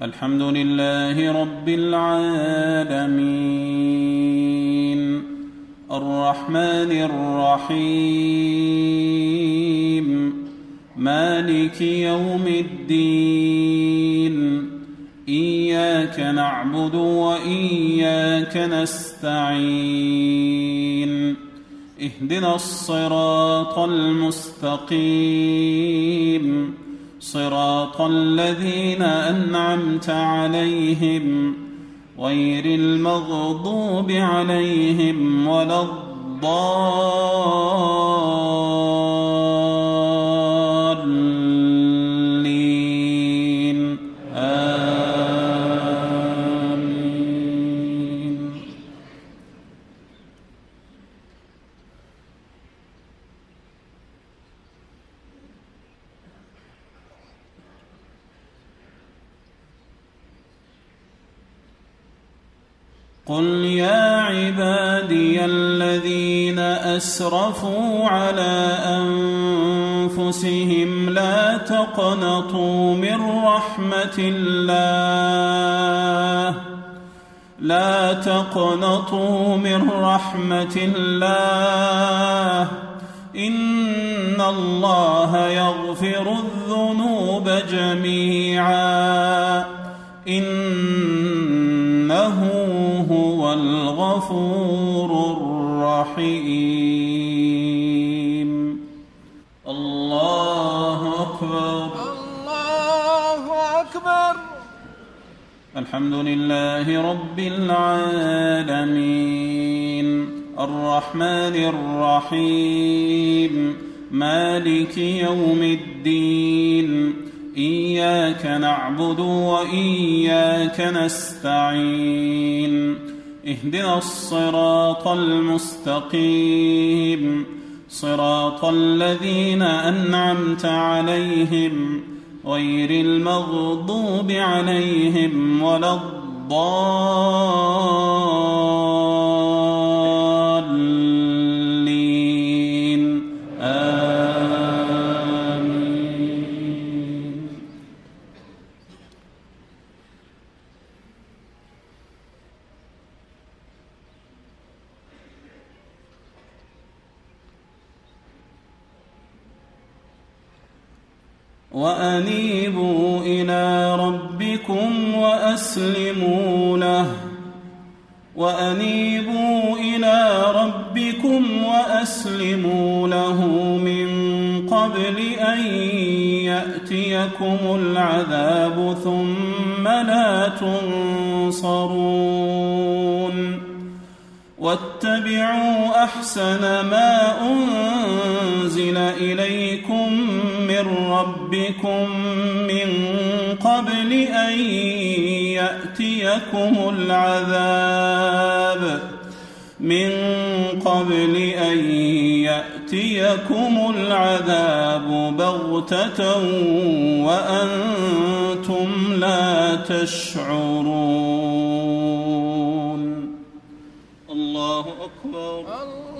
الحمد لله رب العالمين الرحمن الرحيم مالك يوم الدين إياك نعبد وإياك نستعين اهدنا الصراط المستقيم صراط الذين أنعمت عليهم غير المغضوب عليهم ولا الضالين آمين. قل يا عبادي الذين أسرفوا على أنفسهم لا تقنطوا من رحمة الله إن الله يغفر الذنوب جميعا إنه هو الغفور الرحيم. الله أكبر الله أكبر. الحمد لله رب العالمين الرحمن الرحيم مالك يوم الدين إياك نعبد وإياك نستعين اهدنا الصراط المستقيم صراط الذين أنعمت عليهم غير المغضوب عليهم ولا الضالين آمين. وأنيبوا إلى ربكم وأسلموا له من قبل أن يأتيكم العذاب ثم لا تنصرون واتبعوا أحسن ما أنزل إليكم من ربكم من قبل أن يأتيكم العذاب بغتة وأنتم لا تشعرون. الله أكبر.